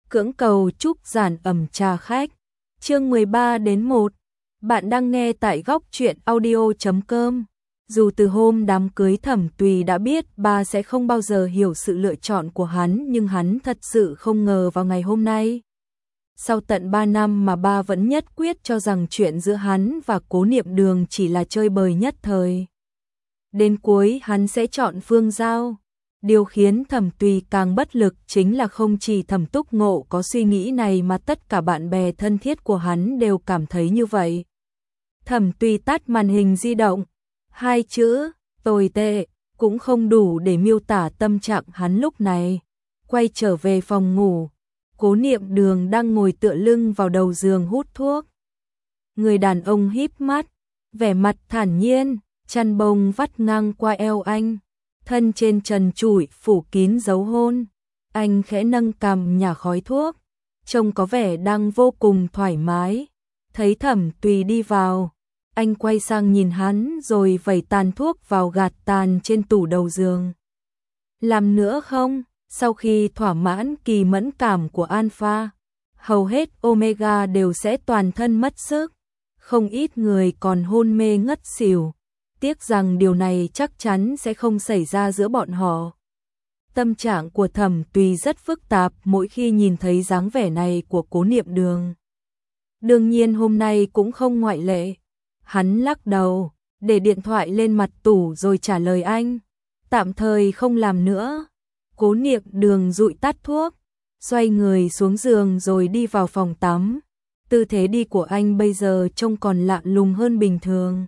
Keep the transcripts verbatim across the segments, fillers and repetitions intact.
Cưỡng cầu chúc giản ẩm trà khách. Chương mười ba đến một. Bạn đang nghe tại góc truyện audio chấm com. Dù từ hôm đám cưới Thẩm Tùy đã biết ba sẽ không bao giờ hiểu sự lựa chọn của hắn, nhưng hắn thật sự không ngờ vào ngày hôm nay. Sau tận ba năm mà ba vẫn nhất quyết cho rằng chuyện giữa hắn và Cố Niệm Đường chỉ là chơi bời nhất thời. Đến cuối hắn sẽ chọn Phương Giao. Điều khiến Thẩm Tùy càng bất lực chính là không chỉ Thẩm Túc Ngộ có suy nghĩ này mà tất cả bạn bè thân thiết của hắn đều cảm thấy như vậy. Thẩm Tùy tắt màn hình di động. Hai chữ, tồi tệ, cũng không đủ để miêu tả tâm trạng hắn lúc này. Quay trở về phòng ngủ, Cố Niệm Đường đang ngồi tựa lưng vào đầu giường hút thuốc. Người đàn ông híp mắt, vẻ mặt thản nhiên, chăn bông vắt ngang qua eo anh. Thân trên trần trụi phủ kín dấu hôn. Anh khẽ nâng cằm nhả khói thuốc, trông có vẻ đang vô cùng thoải mái. Thấy Thẩm Tùy đi vào, anh quay sang nhìn hắn rồi vẩy tàn thuốc vào gạt tàn trên tủ đầu giường. Làm nữa không? Sau khi thỏa mãn kỳ mẫn cảm của alpha, hầu hết omega đều sẽ toàn thân mất sức. Không ít người còn hôn mê ngất xỉu. Tiếc rằng điều này chắc chắn sẽ không xảy ra giữa bọn họ. Tâm trạng của Thẩm Tùy rất phức tạp mỗi khi nhìn thấy dáng vẻ này của Cố Niệm Đường. Đương nhiên hôm nay cũng không ngoại lệ. Hắn lắc đầu, để điện thoại lên mặt tủ rồi trả lời anh. Tạm thời không làm nữa. Cố Niệm Đường dụi tắt thuốc, xoay người xuống giường rồi đi vào phòng tắm. Tư thế đi của anh bây giờ trông còn lạ lùng hơn bình thường.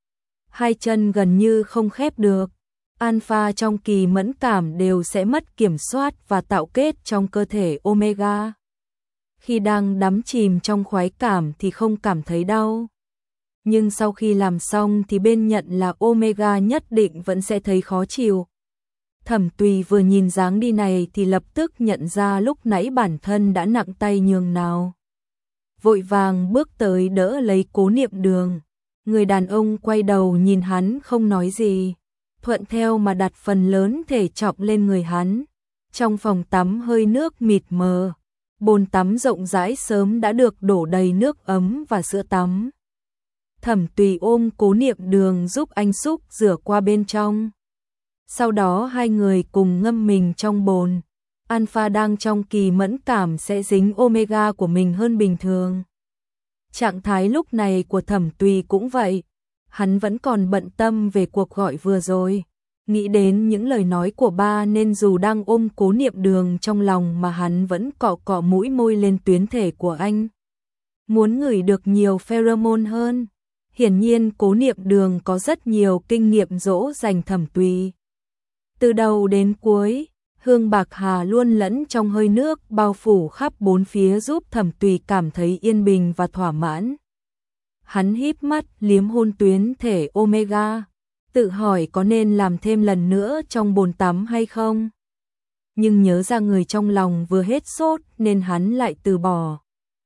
Hai chân gần như không khép được. Alpha trong kỳ mẫn cảm đều sẽ mất kiểm soát và tạo kết trong cơ thể omega. Khi đang đắm chìm trong khoái cảm thì không cảm thấy đau. Nhưng sau khi làm xong thì bên nhận là omega nhất định vẫn sẽ thấy khó chịu. Thẩm Tùy vừa nhìn dáng đi này thì lập tức nhận ra lúc nãy bản thân đã nặng tay nhường nào. Vội vàng bước tới đỡ lấy Cố Niệm Đường. Người đàn ông quay đầu nhìn hắn không nói gì, thuận theo mà đặt phần lớn thể trọng lên người hắn. Trong phòng tắm hơi nước mịt mờ, bồn tắm rộng rãi sớm đã được đổ đầy nước ấm và sữa tắm. Thẩm Tùy ôm Cố Niệm Đường giúp anh xúc rửa qua bên trong. Sau đó hai người cùng ngâm mình trong bồn. Alpha đang trong kỳ mẫn cảm sẽ dính omega của mình hơn bình thường. Trạng thái lúc này của Thẩm Tùy cũng vậy. Hắn vẫn còn bận tâm về cuộc gọi vừa rồi. Nghĩ đến những lời nói của ba nên dù đang ôm Cố Niệm Đường trong lòng mà hắn vẫn cọ cọ mũi môi lên tuyến thể của anh. Muốn ngửi được nhiều pheromone hơn. Hiển nhiên Cố Niệm Đường có rất nhiều kinh nghiệm dỗ dành Thẩm Tùy. Từ đầu đến cuối, hương bạc hà luôn lẫn trong hơi nước bao phủ khắp bốn phía giúp Thẩm Tùy cảm thấy yên bình và thỏa mãn. Hắn híp mắt liếm hôn tuyến thể omega, tự hỏi có nên làm thêm lần nữa trong bồn tắm hay không. Nhưng nhớ ra người trong lòng vừa hết sốt nên hắn lại từ bỏ.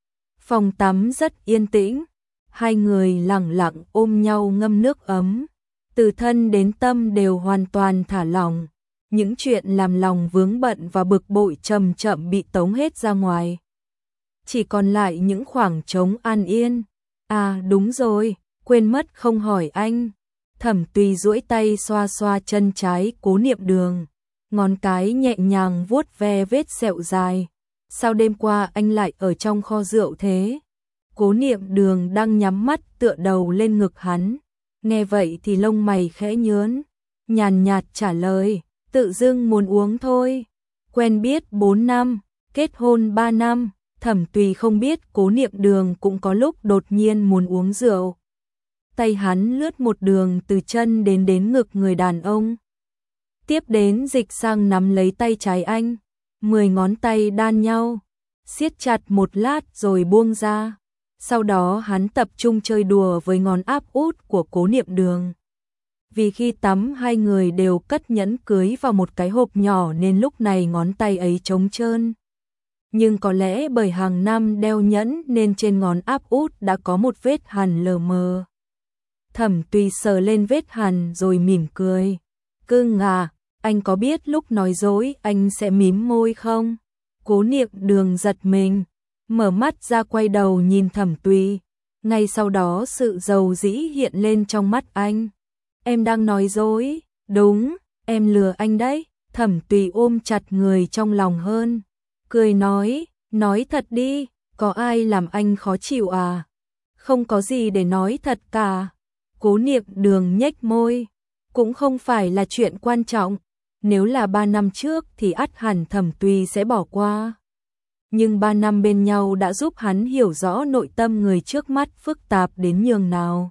Phòng tắm rất yên tĩnh, hai người lặng lặng ôm nhau ngâm nước ấm. Từ thân đến tâm đều hoàn toàn thả lỏng. Những chuyện làm lòng vướng bận và bực bội chậm chậm bị tống hết ra ngoài. Chỉ còn lại những khoảng trống an yên. À đúng rồi, quên mất không hỏi anh. Thẩm Tùy duỗi tay xoa xoa chân trái Cố Niệm Đường. Ngón cái nhẹ nhàng vuốt ve vết sẹo dài. Sao đêm qua anh lại ở trong kho rượu thế? Cố Niệm Đường đang nhắm mắt tựa đầu lên ngực hắn. Nghe vậy thì lông mày khẽ nhớn, nhàn nhạt trả lời, tự dưng muốn uống thôi. Quen biết bốn năm, kết hôn ba năm, Thẩm Tùy không biết Cố Niệm Đường cũng có lúc đột nhiên muốn uống rượu. Tay hắn lướt một đường từ chân đến đến ngực người đàn ông. Tiếp đến dịch sang nắm lấy tay trái anh, mười ngón tay đan nhau, siết chặt một lát rồi buông ra. Sau đó hắn tập trung chơi đùa với ngón áp út của Cố Niệm Đường. Vì khi tắm hai người đều cất nhẫn cưới vào một cái hộp nhỏ nên lúc này ngón tay ấy trống trơn. Nhưng có lẽ bởi hàng năm đeo nhẫn nên trên ngón áp út đã có một vết hằn lờ mờ. Thẩm Tùy sờ lên vết hằn rồi mỉm cười. Cưng à, anh có biết lúc nói dối anh sẽ mím môi không? Cố Niệm Đường giật mình, mở mắt ra quay đầu nhìn Thẩm Tùy, ngay sau đó sự dầu dĩ hiện lên trong mắt anh. Em đang nói dối, đúng, em lừa anh đấy. Thẩm Tùy ôm chặt người trong lòng hơn, cười nói, nói thật đi, có ai làm anh khó chịu à? Không có gì để nói thật cả. Cố Niệm Đường nhếch môi, cũng không phải là chuyện quan trọng, nếu là ba năm trước thì ắt hẳn Thẩm Tùy sẽ bỏ qua. Nhưng ba năm bên nhau đã giúp hắn hiểu rõ nội tâm người trước mắt phức tạp đến nhường nào.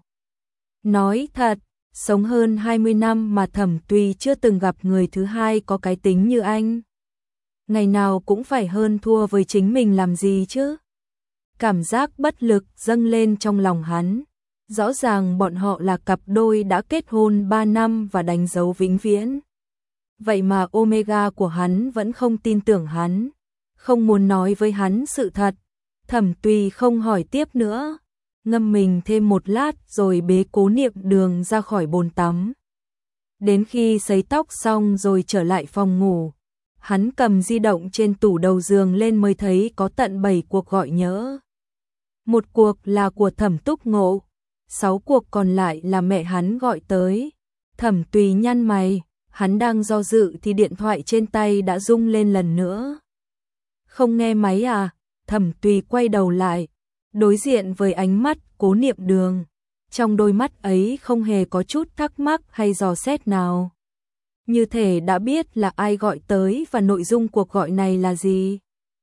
Nói thật, sống hơn hai mươi năm mà Thẩm Tùy chưa từng gặp người thứ hai có cái tính như anh. Ngày nào cũng phải hơn thua với chính mình làm gì chứ? Cảm giác bất lực dâng lên trong lòng hắn. Rõ ràng bọn họ là cặp đôi đã kết hôn ba năm và đánh dấu vĩnh viễn. Vậy mà Omega của hắn vẫn không tin tưởng hắn, không muốn nói với hắn sự thật. Thẩm Tùy không hỏi tiếp nữa, ngâm mình thêm một lát rồi bế Cố Niệm Đường ra khỏi bồn tắm. Đến khi sấy tóc xong rồi trở lại phòng ngủ, hắn cầm di động trên tủ đầu giường lên mới thấy có tận bảy cuộc gọi nhỡ. Một cuộc là của Thẩm Túc Ngộ, sáu cuộc còn lại là mẹ hắn gọi tới. Thẩm Tùy nhăn mày, hắn đang do dự thì điện thoại trên tay đã rung lên lần nữa. Không nghe máy à? Thẩm Tùy quay đầu lại, đối diện với ánh mắt Cố Niệm Đường. Trong đôi mắt ấy không hề có chút thắc mắc hay dò xét nào. Như thể đã biết là ai gọi tới và nội dung cuộc gọi này là gì.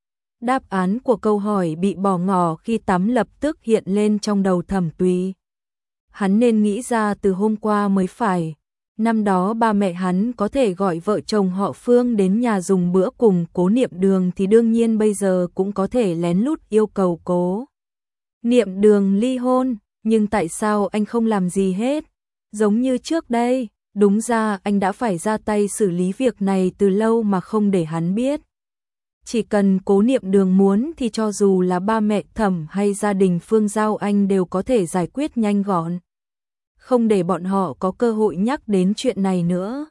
Đáp án của câu hỏi bị bỏ ngỏ khi tắm lập tức hiện lên trong đầu Thẩm Tùy. Hắn nên nghĩ ra từ hôm qua mới phải. Năm đó ba mẹ hắn có thể gọi vợ chồng họ Phương đến nhà dùng bữa cùng Cố Niệm Đường thì đương nhiên bây giờ cũng có thể lén lút yêu cầu Cố Niệm Đường ly hôn. Nhưng tại sao anh không làm gì hết? Giống như trước đây, đúng ra anh đã phải ra tay xử lý việc này từ lâu mà không để hắn biết. Chỉ cần Cố Niệm Đường muốn thì cho dù là ba mẹ Thẩm hay gia đình Phương Giao anh đều có thể giải quyết nhanh gọn. Không để bọn họ có cơ hội nhắc đến chuyện này nữa.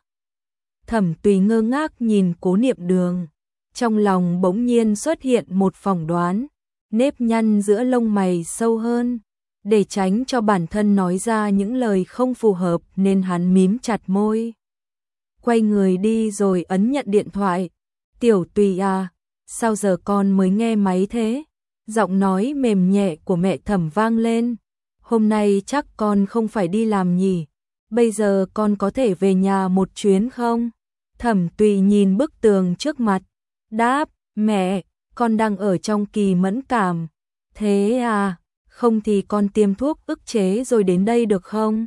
Thẩm Tùy ngơ ngác nhìn Cố Niệm Đường. Trong lòng bỗng nhiên xuất hiện một phỏng đoán, nếp nhăn giữa lông mày sâu hơn. Để tránh cho bản thân nói ra những lời không phù hợp nên hắn mím chặt môi. Quay người đi rồi ấn nhận điện thoại. Tiểu Tùy à, sao giờ con mới nghe máy thế? Giọng nói mềm nhẹ của mẹ Thẩm vang lên. Hôm nay chắc con không phải đi làm nhỉ? Bây giờ con có thể về nhà một chuyến không? Thẩm Tùy nhìn bức tường trước mặt. Đáp, mẹ, con đang ở trong kỳ mẫn cảm. Thế à? Không thì con tiêm thuốc ức chế rồi đến đây được không?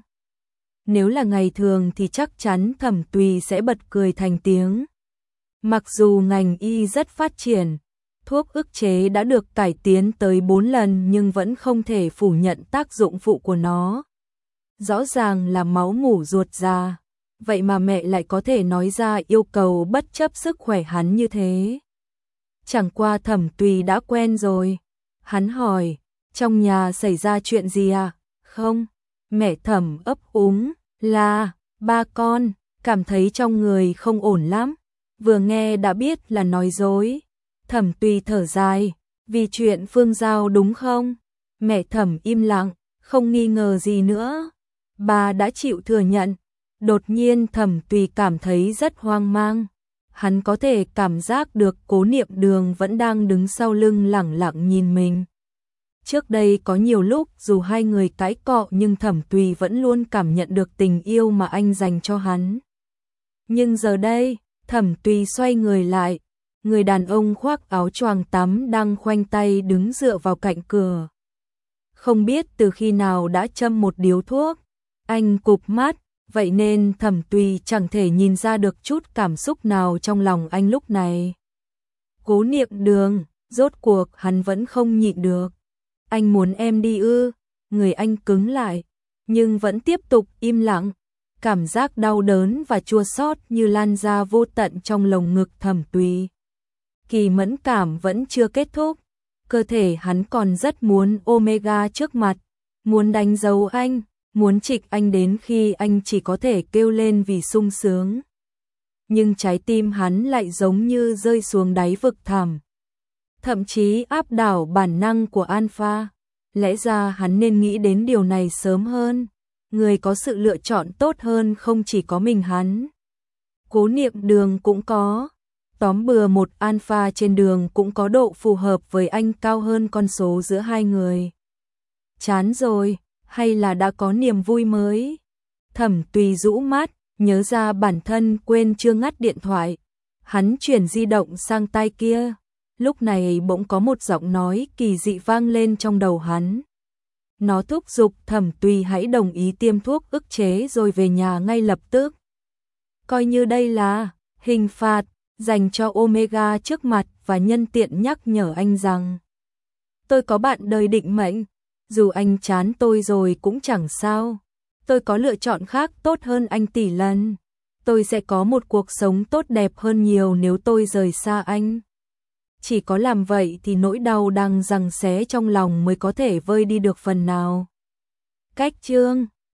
Nếu là ngày thường thì chắc chắn Thẩm Tùy sẽ bật cười thành tiếng. Mặc dù ngành y rất phát triển, thuốc ức chế đã được cải tiến tới bốn lần nhưng vẫn không thể phủ nhận tác dụng phụ của nó. Rõ ràng là máu mủ ruột già, vậy mà mẹ lại có thể nói ra yêu cầu bất chấp sức khỏe hắn như thế. Chẳng qua Thẩm Tùy đã quen rồi. Hắn hỏi, trong nhà xảy ra chuyện gì à? Không, mẹ Thẩm ấp úng, là, ba con, cảm thấy trong người không ổn lắm. Vừa nghe đã biết là nói dối. Thẩm Tùy thở dài, vì chuyện Phương Giao đúng không? Mẹ Thẩm im lặng, không nghi ngờ gì nữa. Bà đã chịu thừa nhận. Đột nhiên Thẩm Tùy cảm thấy rất hoang mang. Hắn có thể cảm giác được Cố Niệm Đường vẫn đang đứng sau lưng lẳng lặng nhìn mình. Trước đây có nhiều lúc dù hai người cãi cọ nhưng Thẩm Tùy vẫn luôn cảm nhận được tình yêu mà anh dành cho hắn. Nhưng giờ đây, Thẩm Tùy xoay người lại, người đàn ông khoác áo choàng tắm đang khoanh tay đứng dựa vào cạnh cửa. Không biết từ khi nào đã châm một điếu thuốc, anh cụp mắt, vậy nên Thẩm Tùy chẳng thể nhìn ra được chút cảm xúc nào trong lòng anh lúc này. Cố Niệm Đường, rốt cuộc hắn vẫn không nhịn được. Anh muốn em đi ư? Người anh cứng lại, nhưng vẫn tiếp tục im lặng. Cảm giác đau đớn và chua xót như lan ra vô tận trong lồng ngực Thẩm Tùy. Kỳ mẫn cảm vẫn chưa kết thúc, cơ thể hắn còn rất muốn Omega trước mặt, muốn đánh dấu anh, muốn trịch anh đến khi anh chỉ có thể kêu lên vì sung sướng. Nhưng trái tim hắn lại giống như rơi xuống đáy vực thẳm, thậm chí áp đảo bản năng của Alpha. Lẽ ra hắn nên nghĩ đến điều này sớm hơn. Người có sự lựa chọn tốt hơn không chỉ có mình hắn. Cố Niệm Đường cũng có. Tóm bừa một Alpha trên đường cũng có độ phù hợp với anh cao hơn con số giữa hai người. Chán rồi, hay là đã có niềm vui mới? Thẩm Tùy rũ mắt, nhớ ra bản thân quên chưa ngắt điện thoại. Hắn chuyển di động sang tai kia. Lúc này bỗng có một giọng nói kỳ dị vang lên trong đầu hắn. Nó thúc giục Thẩm Tùy hãy đồng ý tiêm thuốc ức chế rồi về nhà ngay lập tức. Coi như đây là hình phạt dành cho Omega trước mặt và nhân tiện nhắc nhở anh rằng tôi có bạn đời định mệnh, dù anh chán tôi rồi cũng chẳng sao. Tôi có lựa chọn khác tốt hơn anh tỷ lần. Tôi sẽ có một cuộc sống tốt đẹp hơn nhiều nếu tôi rời xa anh. Chỉ có làm vậy thì nỗi đau đang giằng xé trong lòng mới có thể vơi đi được phần nào. Cách chương